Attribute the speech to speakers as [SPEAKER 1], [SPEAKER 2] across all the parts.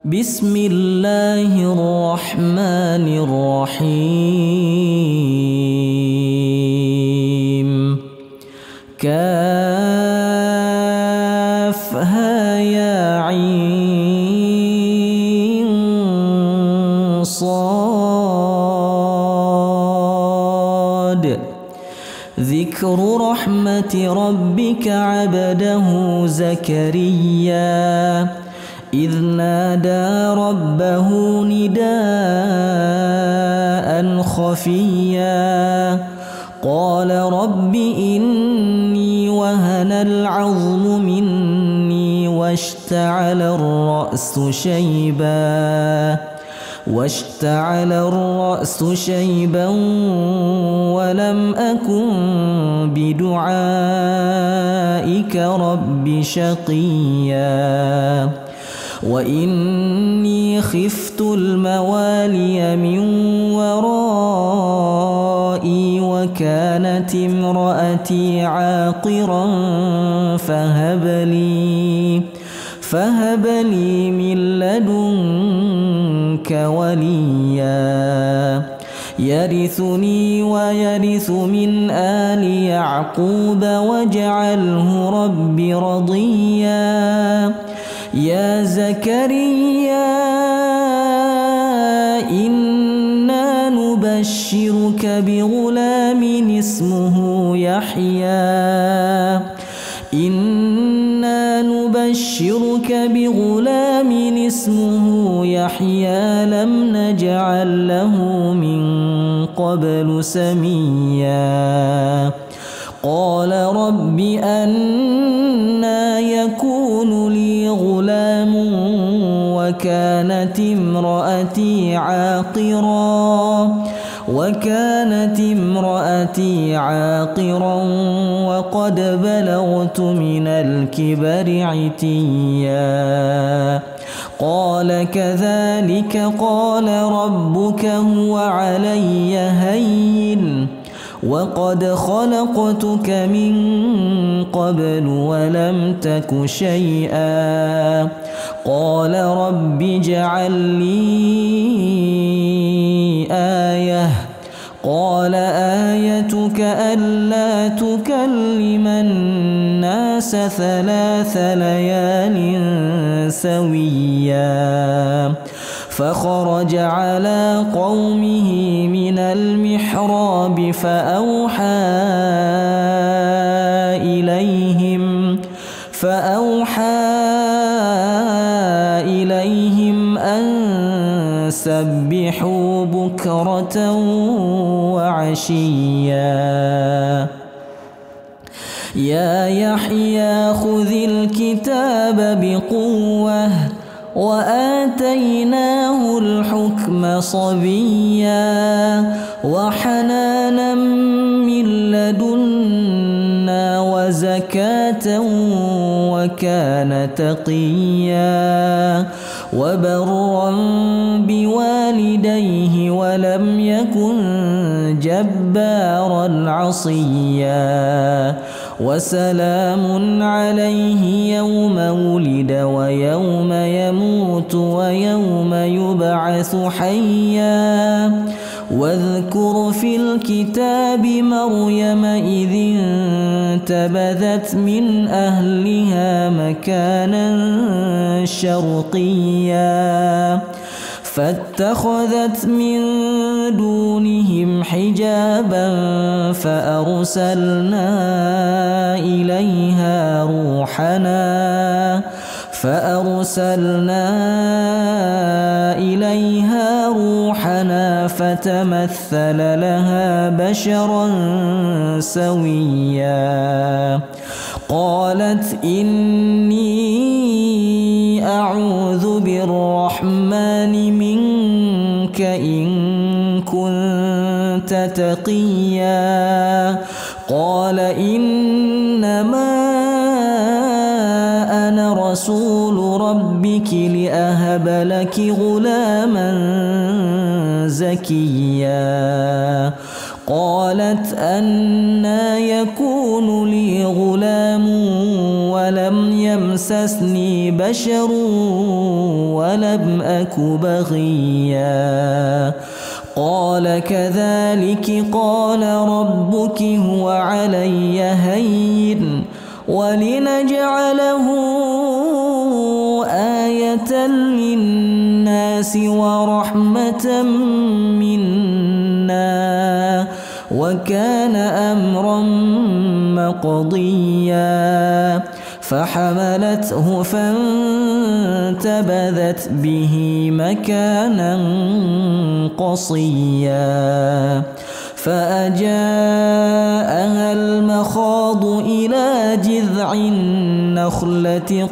[SPEAKER 1] بسم الله الرحمن الرحيم كافها يا عين صاد ذكر رحمة ربك عبده زكريا إذ نادى ربه نداء خفيا قال رب إني وهن العظم مني واشتعل الرأس شيبا ولم أكن بدعائك رب شقيا وإني خفت الموالي من ورائي وكانت امرأتي عاقرا فهب لي من لدنك وليا يرثني ويرث من آل يعقوب واجعله رب رضيا يا زكريا إنا نبشرك بغلام اسمه يحيى لم نجعل له من قبل سميا قال رب أنى يكون لي غلام وكانت امرأتي عاقرا وقد بلغت من الكبر عتيا قال كذلك قال ربك هو علي هين وقد خلقتك من قبل ولم تك شيئا قال رب اجعل لي آية قال آيتك ألا تكلم الناس 3 ليال سويا فخرج على قومه من المحراب فأوحى إليهم أن سبحوا بكرة وعشيا يا يحيى خذ الكتاب بقوة وآتيناه الحكم صبيا وحنانا من لدنا وزكاة وكان تقيا وبرا بوالديه ولم يكن جبارا عصيا وسلام عليه يوم ولد ويوم يموت ويوم يبعث حيا واذكر في الكتاب مريم إذ انتبذت من أهلها مكانا شرقيا فاتخذت من دونهم حجابا فأرسلنا إليها روحنا فتمثل لها بشرا سويا قالت إني أعوذ بالرحمن منك إن كنت تقيا قال إنما أنا رسول ربك لأهب لك غلاما زكيا قالت أنى يكون لي غلام ولم يمسسني بشر ولم أك بغيا قال كذلك قال ربك هو علي هين ولنجعله آية للناس ورحمة منا وكان أمرا مقضيا فحملته فانتبذت به مكانا قصيا فأجاءها المخاض إلى جذع النخلة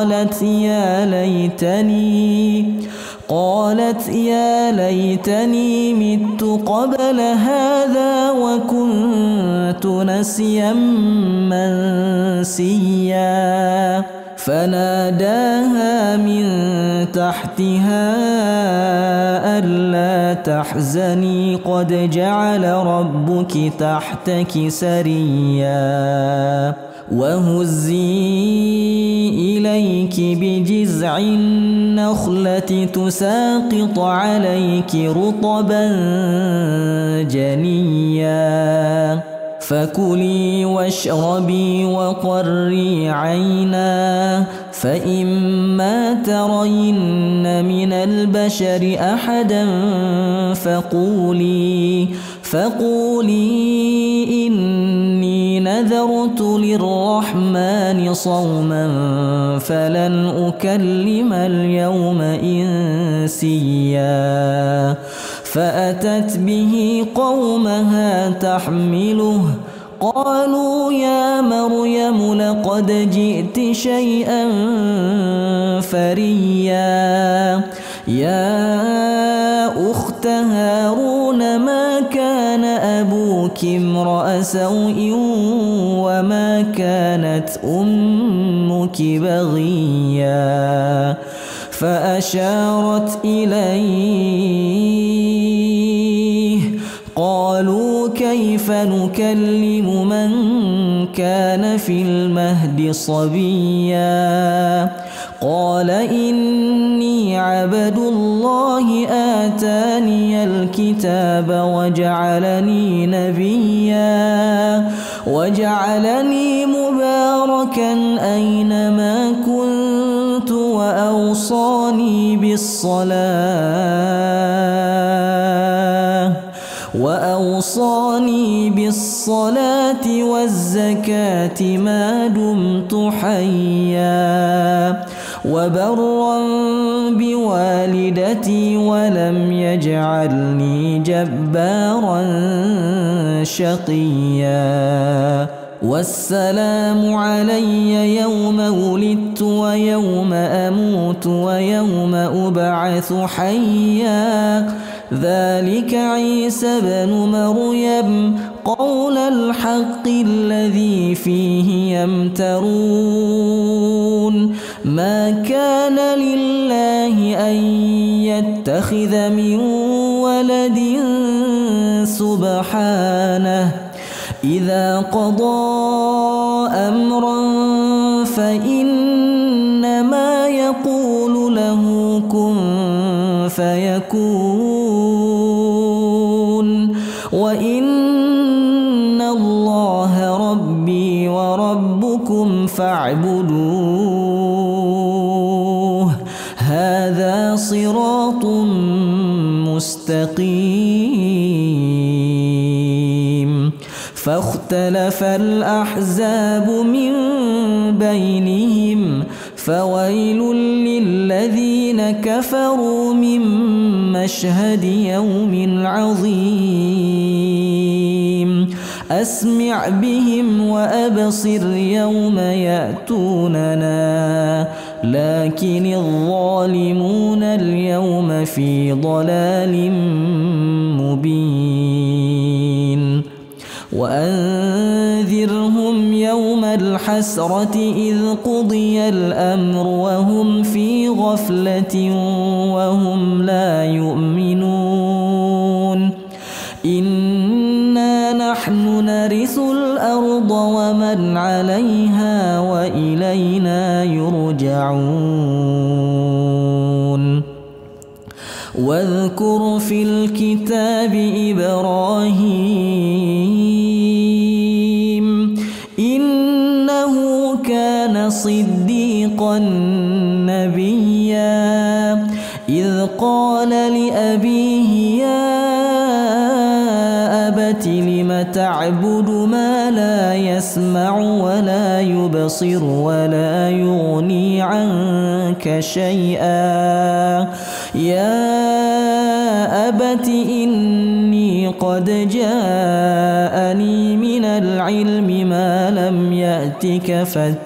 [SPEAKER 1] قالت يا ليتني مت قبل هذا وكنت نسيا منسيا فناداها من تحتها ألا تحزني قد جعل ربك تحتك سريا وهزي إليك بجذع النخلة تساقط عليك رطبا جنيا فكلي واشربي وقري عينا فإما ترين من البشر أحدا فقولي إني نذرت للرحمن صوما فلن أكلم اليوم إنسيا فأتت به قومها تحمله قالوا يا مريم لقد جئت شيئا فريا يا أخت هارون ما كان أبوك امرأ سوء وما كانت أمك بغيا فأشارت إليه قالوا كيف نكلم من كان في المهد صبيا قال إني عبد الله آتاني الكتاب وجعلني نبيا وجعلني مباركا أينما كنت وأوصاني بالصلاة والزكاة ما دمت حيا وبرا بوالدتي ولم يجعلني جبارا شقيا والسلام علي يوم ولدت ويوم أموت ويوم أبعث حيا ذلك عيسى بن مريم قول الحق الذي فيه يمترون ما كان لله أن يتخذ من ولد سبحانه إذا قضى أمرا فإنما يقول له كن فيكون وإن الله ربي وربكم فاعبدوه هذا صراط مستقيم فاختلف الأحزاب من بينهم فويل للذين كفروا من مشهد يوم عظيم أسمع بهم وأبصر يوم يأتوننا لكن الظالمون اليوم في ضلال مبين وأنذرهم يوم الحسرة إذ قضي الأمر وهم في غفلة وهم لا يؤمنون إنا نحن نرث الأرض ومن عليها وإلينا وإلينا يرجعون. واذكر في الكتاب إبراهيم إنه كان صديقا نبيا إذ قال لأبيه يا أبت لم تعبد ما لا يسمع ولا يبصر ولا يغني عنك شيئا يا أبت إني قد جاءني من العلم ما لم يأتك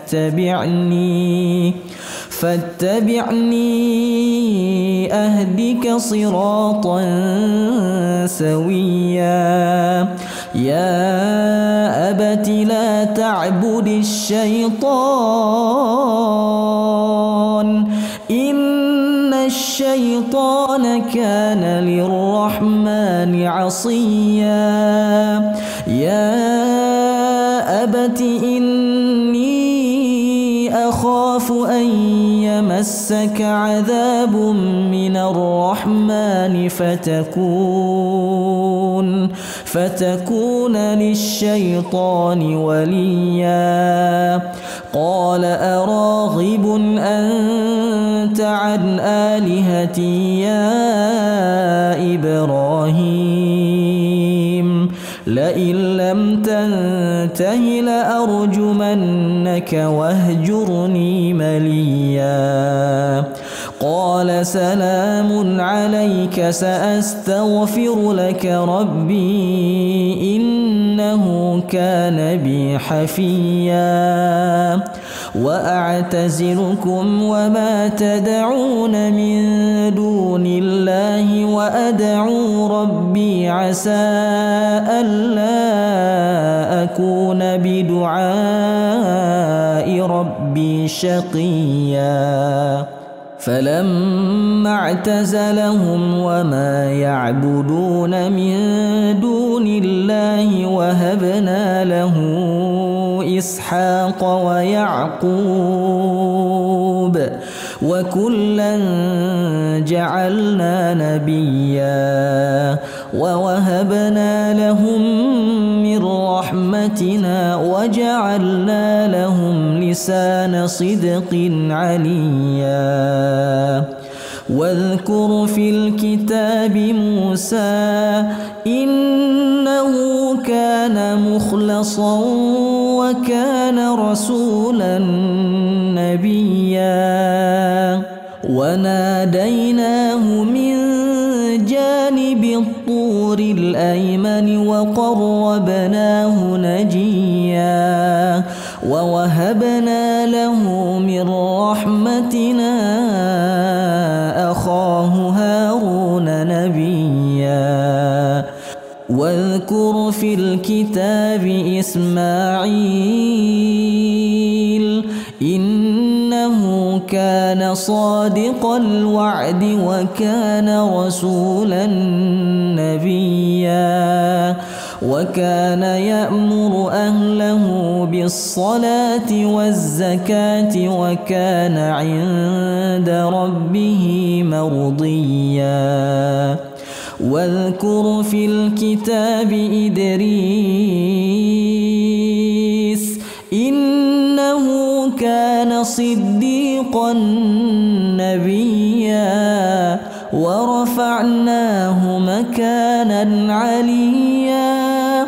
[SPEAKER 1] فاتبعني أهدك صراطا سويا يا أبت لا تعبد الشيطان إن الشيطان كان للرحمن عصيا يا أبت إني أخاف أن يمسك عذاب من الرحمن فتكون للشيطان وليا قال أراغب أنت عن آلهتي يا إبراهيم لئن لم تنته لأرجمنك واهجرني مليا قال سلام عليك سأستغفر لك ربي إنه كان بي حفيا وأعتزلكم وما تدعون من دون الله وأدعو ربي عسى ألا أكون بدعاء ربي شقيا فلما اعتزلهم وما يعبدون من دون الله وهبنا له إسحاق ويعقوب وكلا جعلنا نبيا ووهبنا لهم من رحمتنا وجعلنا لهم لسان صدق عليا واذكر في الكتاب موسى إنه كان مخلصا وكان رسولا نبيا وناديناه من جانب الطور الأيمن وقربناه نجيا ووهبنا له من رحمتنا أخاه هارون نبيا واذكر في الكتاب إسماعيل إنه كان صادق الوعد وكان رسولا نبيا وكان يأمر أهله بالصلاة والزكاة وكان عند ربه مرضيا واذكر في الكتاب إدريس إنه كان صديقا نبيا ورفعناه مكانا عليا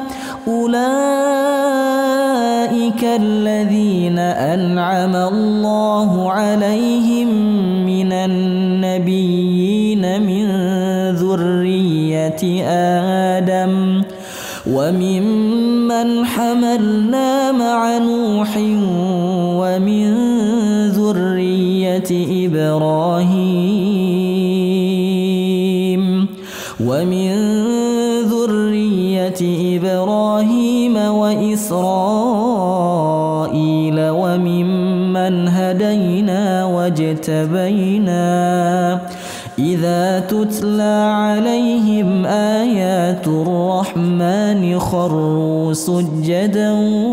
[SPEAKER 1] أولئك الذين أنعم الله عليهم من النبيين من ذرية آدم وممن حملنا مع نوح ومن ذرية إبراهيم وإسرائيل وممن هدينا واجتبينا إذا تتلى عليهم آيات الرحمن خروا سجدا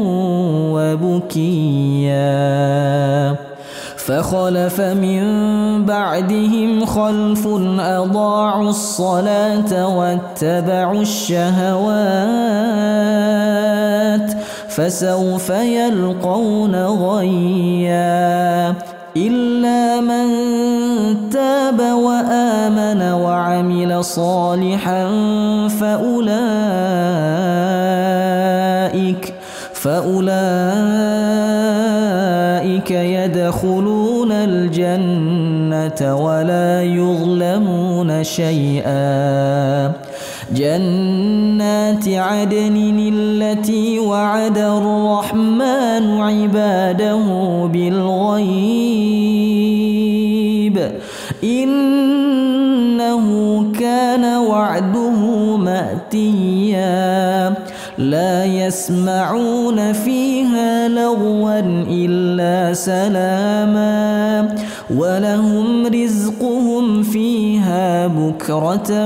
[SPEAKER 1] وبكيا فخلف من بعدهم خلف أضاعوا الصلاة واتبعوا الشهوات فسوف يلقون غيا إلا من تاب وآمن وعمل صالحا فأولئك يدخلون الجنة ولا يظلمون شيئا جنات عدن التي وعد الرحمن عباده بالغيب إنه كان وعده مأتيا لا يسمعون فيها لغوا إلا سلاما ولهم رزقهم فيها بكرة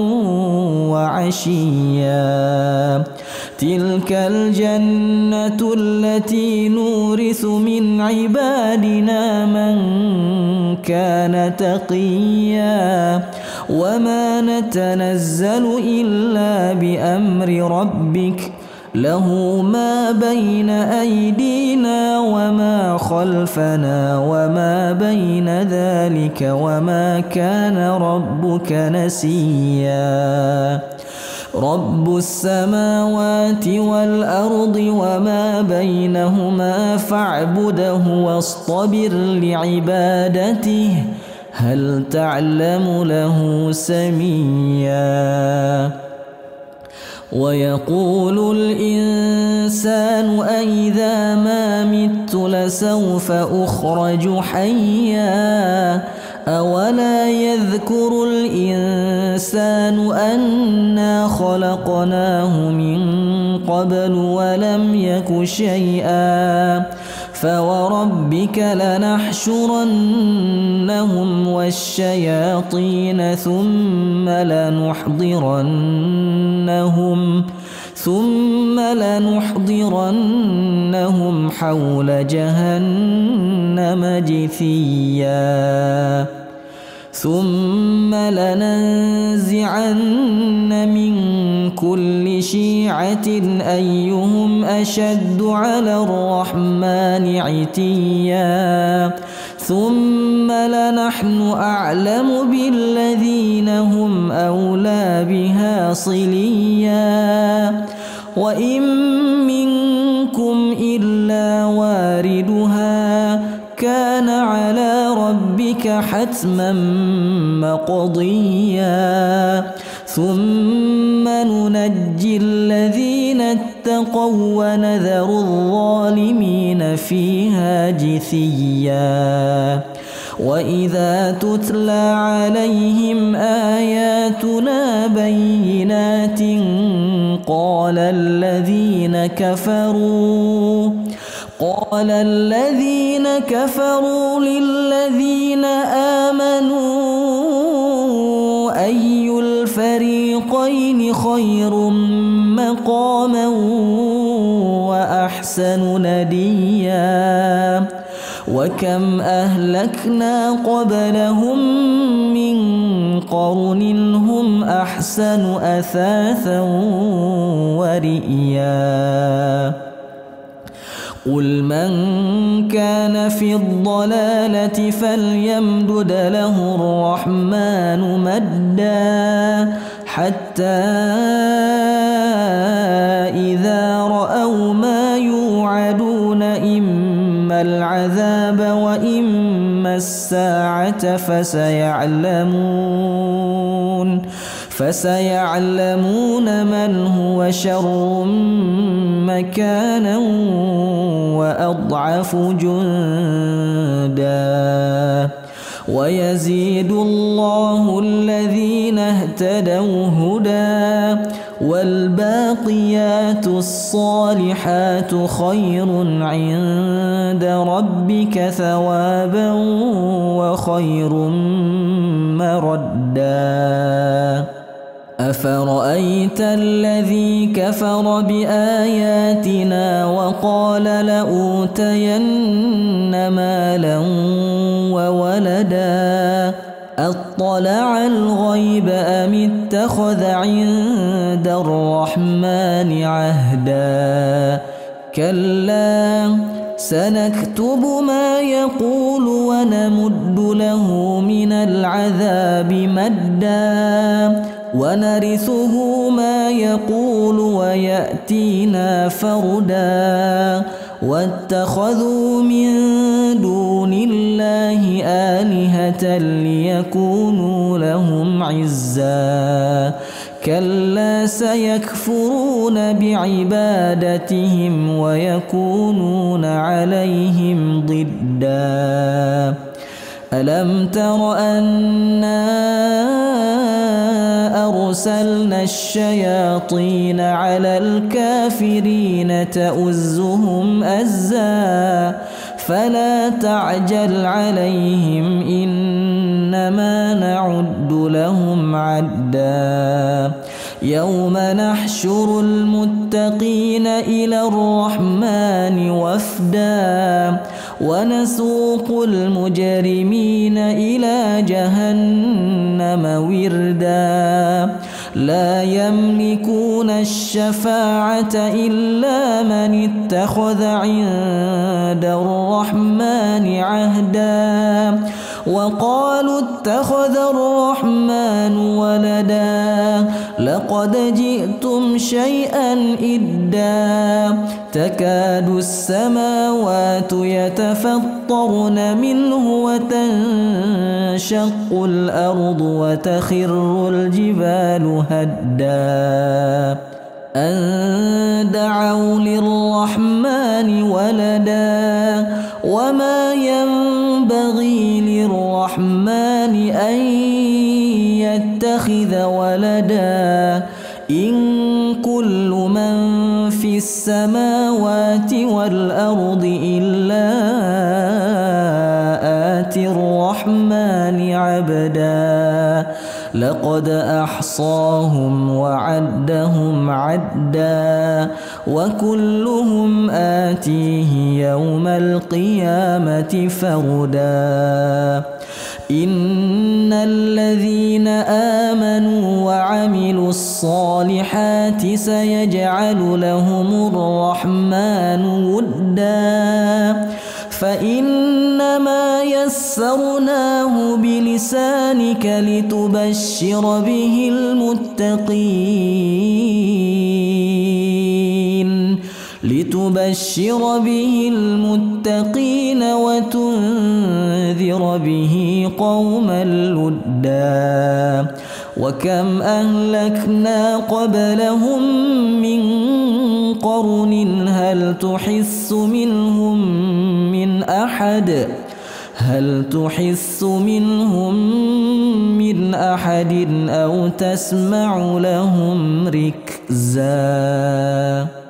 [SPEAKER 1] وعشيا تلك الجنة التي نورث من عبادنا من كان تقيا وما نتنزل إلا بأمر ربك له ما بين أيدينا وما خلفنا وما بين ذلك وما كان ربك نسيا رب السماوات والأرض وما بينهما فاعبده واصطبر لعبادته هل تعلم له سميا ويقول الإنسان أإذا ما مت لسوف أخرج حيا أولا يذكر الإنسان أنا خلقناه من قبل ولم يك شيئا فوربك لنحشرنهم والشياطين ثم لنحضرنهم حول جهنم جثيا ثم لننزعن من كل شيعة أيهم أشد على الرحمن عتيا ثم لنحن أعلم بالذين هم أولى بها صليا وإن منكم إلا واردها كان على ربك حتما مقضيا ثم ننجي الذين اتقوا ونذر الظالمين فيها جثيا وإذا تتلى عليهم آياتنا بينات قال الذين كفروا للذين آمنوا أي الفريقين خير مقاما وأحسن نديا وكم أهلكنا قبلهم من قرن هم أحسن أثاثا ورئيا قل من كان في الضلالة فليمدد له الرحمن مدا حتى إذا رأوا ما يوعدون إما العذاب وإما الساعة فسيعلمون من هو شر مكانا وأضعف جندا ويزيد الله الذين اهتدوا هدى والباقيات الصالحات خير عند ربك ثوابا وخير مردا. أفرأيت الذي كفر بآياتنا وقال لأوتين مالا وولدا أطلع الغيب أم اتخذ عند الرحمن عهدا كلا سنكتب ما يقول ونمد له من العذاب مدا ونرثه ما يقول ويأتينا فردا واتخذوا من دون الله آلهة ليكونوا لهم عزا كلا سيكفرون بعبادتهم ويكونون عليهم ضدا. ألم تر أنا أرسلنا الشياطين على الكافرين تؤزهم أزا فلا تعجل عليهم إنما نعد لهم عدا. يوم نحشر المتقين إلى الرحمن وفدا ونسوق المجرمين إلى جهنم وردا لا يملكون الشفاعة إلا من اتخذ عند الرحمن عهدا وقالوا اتخذ الرحمن ولدا لقد جئتم شيئا إدا تكاد السماوات يتفطرن منه وتنشق الأرض وتخر الجبال هدا أن دعوا للرحمن ولدا وما ينبغي للرحمن أن يتخذ ولدا إن كل من في السماوات والأرض إلا آتي الرحمن عبدا لقد أحصاهم وعدهم عدا وكلهم آتيه يوم القيامة فردا. إن الذين آمنوا وعملوا الصالحات سيجعل لهم الرحمن ودا فإنما يسرناه بلسانك لتبشر به المتقين وتنذر به قوما لدا. وكم أهلكنا قبلهم من قرن هل تحس منهم من أحد أو تسمع لهم ركزا.